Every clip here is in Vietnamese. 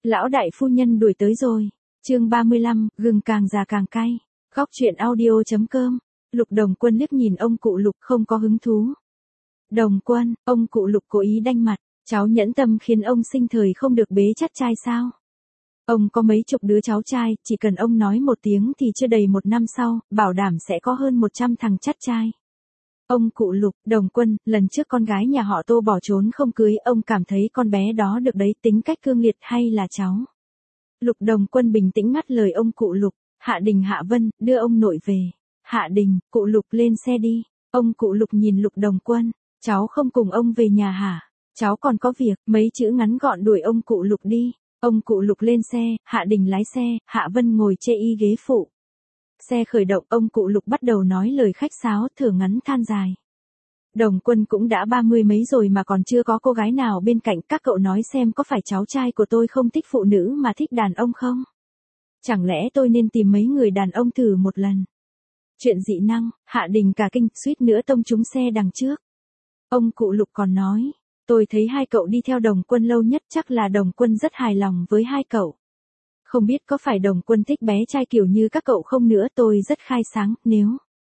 Lão đại phu nhân đuổi tới rồi. Chương 35, gừng càng già càng cay. Góc truyện audio.com. Lục Đồng Quân liếc nhìn ông cụ Lục không có hứng thú. Đồng Quân, ông cụ Lục cố ý đanh mặt, cháu nhẫn tâm khiến ông sinh thời không được bế chắt trai sao? Ông có mấy chục đứa cháu trai, chỉ cần ông nói một tiếng thì chưa đầy một năm sau, bảo đảm sẽ có hơn 100 thằng chắt trai. Ông cụ Lục, Đồng Quân, lần trước con gái nhà họ Tô bỏ trốn không cưới, ông cảm thấy con bé đó được đấy, tính cách cương liệt hay là cháu? Lục Đồng Quân bình tĩnh ngắt lời ông cụ Lục, Hạ Đình Hạ Vân, đưa ông nội về. Hạ Đình, cụ Lục lên xe đi. Ông cụ Lục nhìn Lục Đồng Quân, cháu không cùng ông về nhà hả? Cháu còn có việc, mấy chữ ngắn gọn đuổi ông cụ Lục đi. Ông cụ Lục lên xe, Hạ Đình lái xe, Hạ Vân ngồi chê y ghế phụ. Xe khởi động, ông cụ Lục bắt đầu nói lời khách sáo, thở ngắn than dài. Đồng Quân cũng đã 30 mấy rồi mà còn chưa có cô gái nào bên cạnh, các cậu nói xem có phải cháu trai của tôi không thích phụ nữ mà thích đàn ông không? Chẳng lẽ tôi nên tìm mấy người đàn ông thử một lần? Chuyện dị năng, Hạ Đình cả kinh, suýt nữa tông trúng xe đằng trước. Ông cụ Lục còn nói, tôi thấy hai cậu đi theo Đồng Quân lâu nhất, chắc là Đồng Quân rất hài lòng với hai cậu. Không biết có phải Đồng Quân thích bé trai kiểu như các cậu không nữa, tôi rất khai sáng, nếu...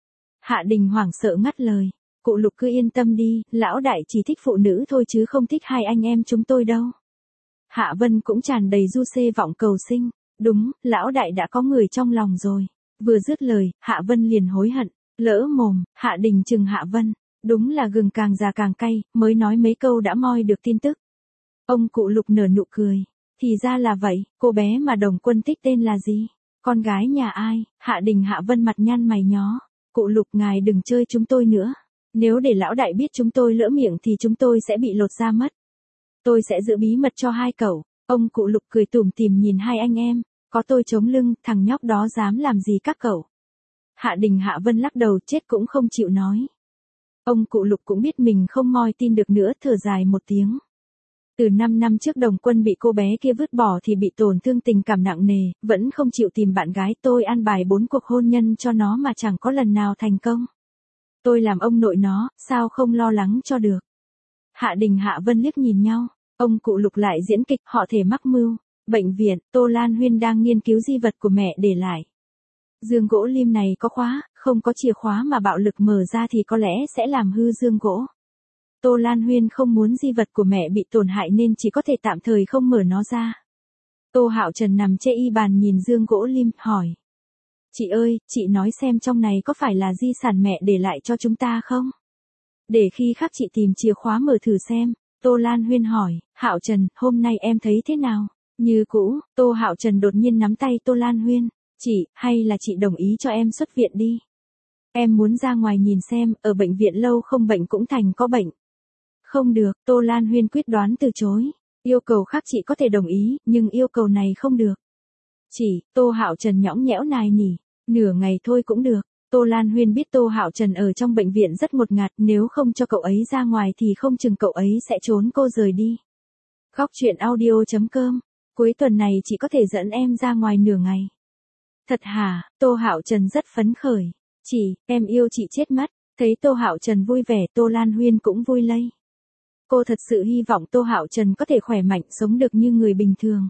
Hạ Đình hoảng sợ ngắt lời, cụ Lục cứ yên tâm đi, lão đại chỉ thích phụ nữ thôi chứ không thích hai anh em chúng tôi đâu. Hạ Vân cũng tràn đầy du xê vọng cầu sinh, đúng, lão đại đã có người trong lòng rồi. Vừa dứt lời, Hạ Vân liền hối hận, lỡ mồm, Hạ Đình chừng Hạ Vân, đúng là gừng càng già càng cay, mới nói mấy câu đã moi được tin tức. Ông cụ Lục nở nụ cười, thì ra là vậy, cô bé mà Đồng Quân thích tên là gì? Con gái nhà ai? Hạ Đình Hạ Vân mặt nhăn mày nhó, cụ Lục ngài đừng chơi chúng tôi nữa, nếu để lão đại biết chúng tôi lỡ miệng thì chúng tôi sẽ bị lột da mất. Tôi sẽ giữ bí mật cho hai cậu. Ông cụ Lục cười tủm tỉm nhìn hai anh em, có tôi chống lưng, thằng nhóc đó dám làm gì các cậu? Hạ Đình Hạ Vân lắc đầu, chết cũng không chịu nói. Ông cụ Lục cũng biết mình không moi tin được nữa, thở dài một tiếng. Từ 5 năm trước Đồng Quân bị cô bé kia vứt bỏ thì bị tổn thương tình cảm nặng nề, vẫn không chịu tìm bạn gái, tôi an bài 4 cuộc hôn nhân cho nó mà chẳng có lần nào thành công. Tôi làm ông nội nó, sao không lo lắng cho được? Hạ Đình Hạ Vân liếc nhìn nhau, ông cụ Lục lại diễn kịch, họ thể mắc mưu. Bệnh viện, Tô Lan Huyên đang nghiên cứu di vật của mẹ để lại. Dương gỗ lim này có khóa, không có chìa khóa mà bạo lực mở ra thì có lẽ sẽ làm hư dương gỗ. Tô Lan Huyên không muốn di vật của mẹ bị tổn hại nên chỉ có thể tạm thời không mở nó ra. Tô Hạo Trần nằm chê y bàn nhìn dương gỗ lim, hỏi. Chị ơi, chị nói xem trong này có phải là di sản mẹ để lại cho chúng ta không? Để khi khác chị tìm chìa khóa mở thử xem. Tô Lan Huyên hỏi, Hạo Trần, hôm nay em thấy thế nào? Như cũ, Tô Hạo Trần đột nhiên nắm tay Tô Lan Huyên, chị, hay là chị đồng ý cho em xuất viện đi. Em muốn ra ngoài nhìn xem, ở bệnh viện lâu không bệnh cũng thành có bệnh. Không được, Tô Lan Huyên quyết đoán từ chối. Yêu cầu khác chị có thể đồng ý, nhưng yêu cầu này không được. Chị, Tô Hạo Trần nhõng nhẽo nài nỉ, nửa ngày thôi cũng được. Tô Lan Huyên biết Tô Hạo Trần ở trong bệnh viện rất ngột ngạt, nếu không cho cậu ấy ra ngoài thì không chừng cậu ấy sẽ trốn cô rời đi. Góc truyện audio.com. Cuối tuần này chị có thể dẫn em ra ngoài nửa ngày. Thật hả? Tô Hạo Trần rất phấn khởi. Chị, em yêu chị chết mất. Thấy Tô Hạo Trần vui vẻ, Tô Lan Huyên cũng vui lây. Cô thật sự hy vọng Tô Hạo Trần có thể khỏe mạnh, sống được như người bình thường.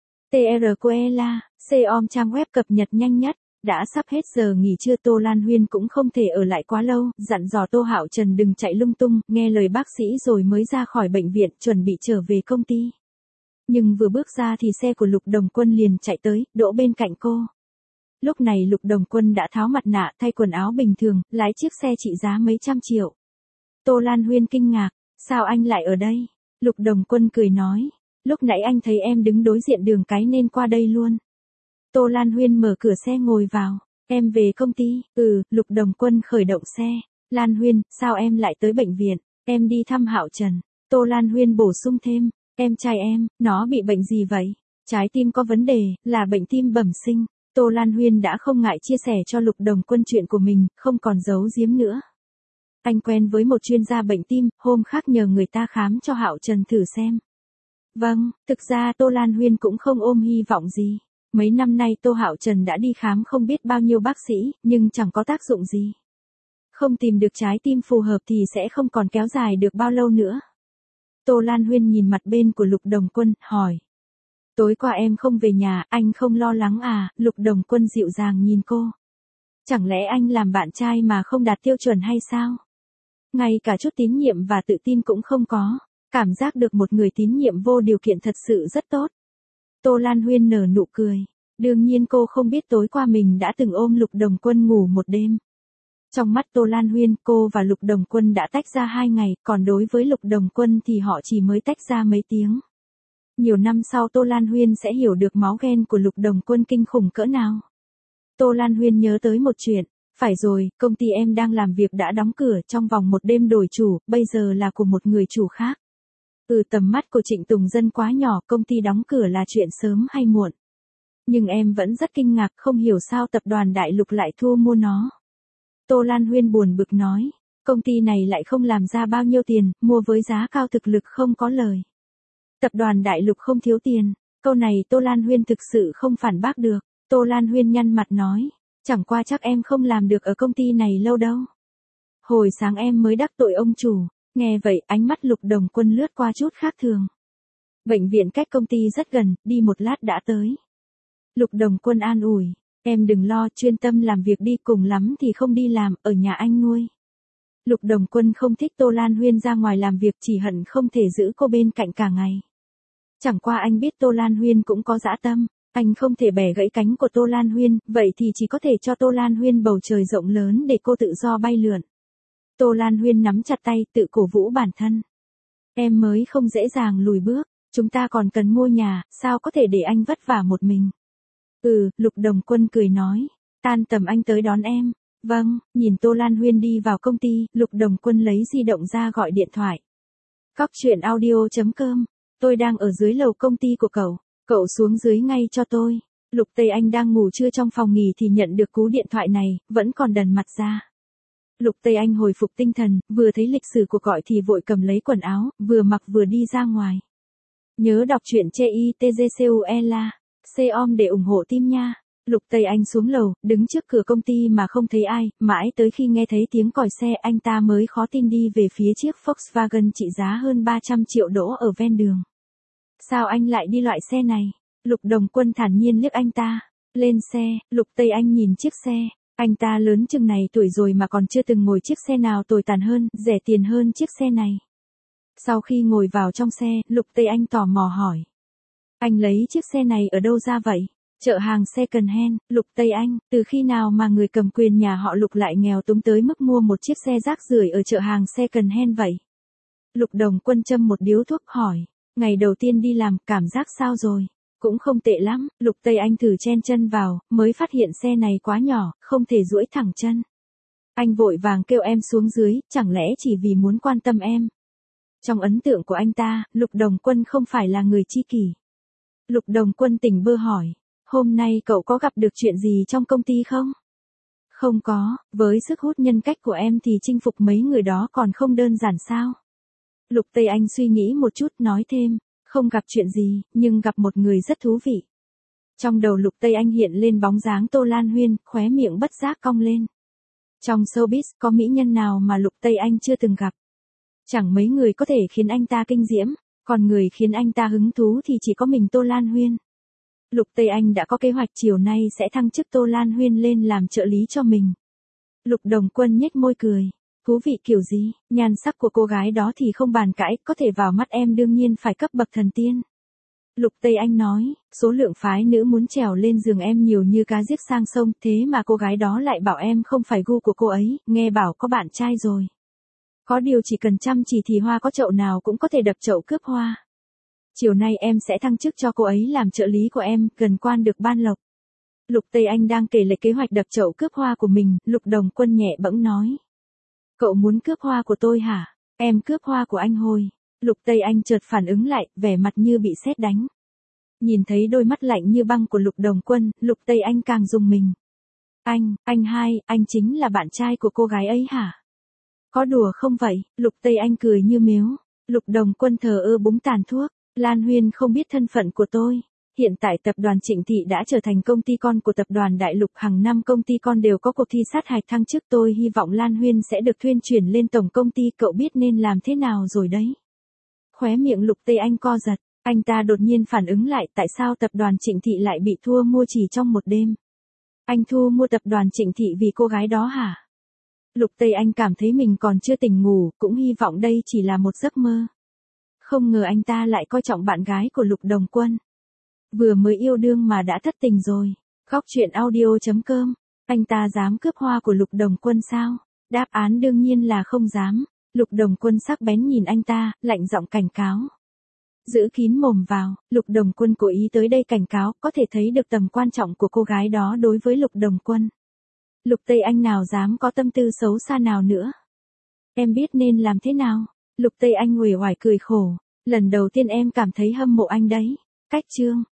TRQELA, COM trang web cập nhật nhanh nhất. Đã sắp hết giờ nghỉ trưa, Tô Lan Huyên cũng không thể ở lại quá lâu, dặn dò Tô Hạo Trần đừng chạy lung tung, nghe lời bác sĩ rồi mới ra khỏi bệnh viện, chuẩn bị trở về công ty. Nhưng vừa bước ra thì xe của Lục Đồng Quân liền chạy tới, đỗ bên cạnh cô. Lúc này Lục Đồng Quân đã tháo mặt nạ, thay quần áo bình thường, lái chiếc xe trị giá mấy trăm triệu. Tô Lan Huyên kinh ngạc, sao anh lại ở đây? Lục Đồng Quân cười nói, lúc nãy anh thấy em đứng đối diện đường cái nên qua đây luôn. Tô Lan Huyên mở cửa xe ngồi vào, em về công ty, Lục Đồng Quân khởi động xe. Lan Huyên, sao em lại tới bệnh viện? Em đi thăm Hạo Trần. Tô Lan Huyên bổ sung thêm, em trai em, nó bị bệnh gì vậy? Trái tim có vấn đề, là bệnh tim bẩm sinh. Tô Lan Huyên đã không ngại chia sẻ cho Lục Đồng Quân chuyện của mình, không còn giấu giếm nữa. Anh quen với một chuyên gia bệnh tim, hôm khác nhờ người ta khám cho Hạo Trần thử xem. Vâng, thực ra Tô Lan Huyên cũng không ôm hy vọng gì. Mấy năm nay Tô Hạo Trần đã đi khám không biết bao nhiêu bác sĩ, nhưng chẳng có tác dụng gì. Không tìm được trái tim phù hợp thì sẽ không còn kéo dài được bao lâu nữa. Tô Lan Huyên nhìn mặt bên của Lục Đồng Quân, hỏi. Tối qua em không về nhà, anh không lo lắng à, Lục Đồng Quân dịu dàng nhìn cô. Chẳng lẽ anh làm bạn trai mà không đạt tiêu chuẩn hay sao? Ngay cả chút tín nhiệm và tự tin cũng không có. Cảm giác được một người tín nhiệm vô điều kiện thật sự rất tốt. Tô Lan Huyên nở nụ cười. Đương nhiên cô không biết tối qua mình đã từng ôm Lục Đồng Quân ngủ một đêm. Trong mắt Tô Lan Huyên, cô và Lục Đồng Quân đã tách ra 2 ngày, còn đối với Lục Đồng Quân thì họ chỉ mới tách ra mấy tiếng. Nhiều năm sau Tô Lan Huyên sẽ hiểu được máu ghen của Lục Đồng Quân kinh khủng cỡ nào. Tô Lan Huyên nhớ tới một chuyện. Phải rồi, công ty em đang làm việc đã đóng cửa trong vòng một đêm đổi chủ, bây giờ là của một người chủ khác. Tầm mắt của Trịnh Tùng Dân quá nhỏ, công ty đóng cửa là chuyện sớm hay muộn. Nhưng em vẫn rất kinh ngạc, không hiểu sao tập đoàn Đại Lục lại thu mua nó. Tô Lan Huyên buồn bực nói, công ty này lại không làm ra bao nhiêu tiền, mua với giá cao thực lực không có lời. Tập đoàn Đại Lục không thiếu tiền, câu này Tô Lan Huyên thực sự không phản bác được. Tô Lan Huyên nhăn mặt nói, chẳng qua chắc em không làm được ở công ty này lâu đâu. Hồi sáng em mới đắc tội ông chủ. Nghe vậy, ánh mắt Lục Đồng Quân lướt qua chút khác thường. Bệnh viện cách công ty rất gần, đi một lát đã tới. Lục Đồng Quân an ủi, em đừng lo, chuyên tâm làm việc đi, cùng lắm thì không đi làm, ở nhà anh nuôi. Lục Đồng Quân không thích Tô Lan Huyên ra ngoài làm việc, chỉ hận không thể giữ cô bên cạnh cả ngày. Chẳng qua anh biết Tô Lan Huyên cũng có dã tâm, anh không thể bẻ gãy cánh của Tô Lan Huyên, vậy thì chỉ có thể cho Tô Lan Huyên bầu trời rộng lớn để cô tự do bay lượn. Tô Lan Huyên nắm chặt tay, tự cổ vũ bản thân. Em mới không dễ dàng lùi bước, chúng ta còn cần mua nhà, sao có thể để anh vất vả một mình. Lục Đồng Quân cười nói, tan tầm anh tới đón em. Vâng, nhìn Tô Lan Huyên đi vào công ty, Lục Đồng Quân lấy di động ra gọi điện thoại. Cóc truyện audio.com, tôi đang ở dưới lầu công ty của cậu xuống dưới ngay cho tôi. Lục Tây Anh đang ngủ trưa trong phòng nghỉ thì nhận được cú điện thoại này, vẫn còn đần mặt ra. Lục Tây Anh hồi phục tinh thần, vừa thấy lịch sử cuộc gọi thì vội cầm lấy quần áo, vừa mặc vừa đi ra ngoài. Nhớ đọc truyện CITGCUELA, COM để ủng hộ team nha. Lục Tây Anh xuống lầu, đứng trước cửa công ty mà không thấy ai, mãi tới khi nghe thấy tiếng còi xe anh ta mới khó tin đi về phía chiếc Volkswagen trị giá hơn 300 triệu đỗ ở ven đường. Sao anh lại đi loại xe này? Lục Đồng Quân thản nhiên liếc anh ta. Lên xe, Lục Tây Anh nhìn chiếc xe. Anh ta lớn chừng này tuổi rồi mà còn chưa từng ngồi chiếc xe nào tồi tàn hơn, rẻ tiền hơn chiếc xe này. Sau khi ngồi vào trong xe, Lục Tây Anh tò mò hỏi. Anh lấy chiếc xe này ở đâu ra vậy? Chợ hàng second hand. Lục Tây Anh, từ khi nào mà người cầm quyền nhà họ Lục lại nghèo túng tới mức mua một chiếc xe rác rưởi ở chợ hàng second hand vậy? Lục Đồng Quân châm một điếu thuốc hỏi. Ngày đầu tiên đi làm, cảm giác sao rồi? Cũng không tệ lắm. Lục Tây Anh thử chen chân vào, mới phát hiện xe này quá nhỏ, không thể duỗi thẳng chân. Anh vội vàng kêu em xuống dưới, chẳng lẽ chỉ vì muốn quan tâm em? Trong ấn tượng của anh ta, Lục Đồng Quân không phải là người chi kỷ. Lục Đồng Quân tỉnh bơ hỏi, hôm nay cậu có gặp được chuyện gì trong công ty không? Không có, với sức hút nhân cách của em thì chinh phục mấy người đó còn không đơn giản sao? Lục Tây Anh suy nghĩ một chút nói thêm, không gặp chuyện gì, nhưng gặp một người rất thú vị. Trong đầu Lục Tây Anh hiện lên bóng dáng Tô Lan Huyên, khóe miệng bất giác cong lên. Trong showbiz có mỹ nhân nào mà Lục Tây Anh chưa từng gặp? Chẳng mấy người có thể khiến anh ta kinh diễm, còn người khiến anh ta hứng thú thì chỉ có mình Tô Lan Huyên. Lục Tây Anh đã có kế hoạch chiều nay sẽ thăng chức Tô Lan Huyên lên làm trợ lý cho mình. Lục Đồng Quân nhếch môi cười. Thú vị kiểu gì, nhan sắc của cô gái đó thì không bàn cãi, có thể vào mắt em đương nhiên phải cấp bậc thần tiên. Lục Tây Anh nói, số lượng phái nữ muốn trèo lên giường em nhiều như cá giết sang sông, thế mà cô gái đó lại bảo em không phải gu của cô ấy, nghe bảo có bạn trai rồi. Có điều chỉ cần chăm chỉ thì hoa có chậu nào cũng có thể đập chậu cướp hoa. Chiều nay em sẽ thăng chức cho cô ấy làm trợ lý của em, gần quan được ban lộc. Lục Tây Anh đang kể lại kế hoạch đập chậu cướp hoa của mình, Lục Đồng Quân nhẹ bẫng nói. Cậu muốn cướp hoa của tôi hả? Em cướp hoa của anh hồi. Lục Tây Anh chợt phản ứng lại, vẻ mặt như bị sét đánh. Nhìn thấy đôi mắt lạnh như băng của Lục Đồng Quân, Lục Tây Anh càng rùng mình. Anh chính là bạn trai của cô gái ấy hả? Có đùa không vậy? Lục Tây Anh cười như mếu. Lục Đồng Quân thờ ơ búng tàn thuốc. Lan Huyên không biết thân phận của tôi. Hiện tại tập đoàn Trịnh Thị đã trở thành công ty con của tập đoàn Đại Lục, hàng năm công ty con đều có cuộc thi sát hạch thăng chức, tôi hy vọng Lan Huyên sẽ được thuyên chuyển lên tổng công ty, cậu biết nên làm thế nào rồi đấy. Khóe miệng Lục Tây Anh co giật, Anh ta đột nhiên phản ứng lại tại sao tập đoàn Trịnh Thị lại bị thua mua chỉ trong một đêm. Anh thu mua tập đoàn Trịnh Thị vì cô gái đó hả? Lục Tây Anh cảm thấy mình còn chưa tỉnh ngủ, cũng hy vọng đây chỉ là một giấc mơ. Không ngờ anh ta lại coi trọng bạn gái của Lục Đồng Quân. Vừa mới yêu đương mà đã thất tình rồi. Góc truyện audio.com. Anh ta dám cướp hoa của Lục Đồng Quân sao? Đáp án đương nhiên là không dám. Lục Đồng Quân sắc bén nhìn anh ta, lạnh giọng cảnh cáo. Giữ kín mồm vào, Lục Đồng Quân cố ý tới đây cảnh cáo, có thể thấy được tầm quan trọng của cô gái đó đối với Lục Đồng Quân. Lục Tây Anh nào dám có tâm tư xấu xa nào nữa. Em biết nên làm thế nào? Lục Tây Anh uể oải cười khổ. Lần đầu tiên em cảm thấy hâm mộ anh đấy. Cách chương.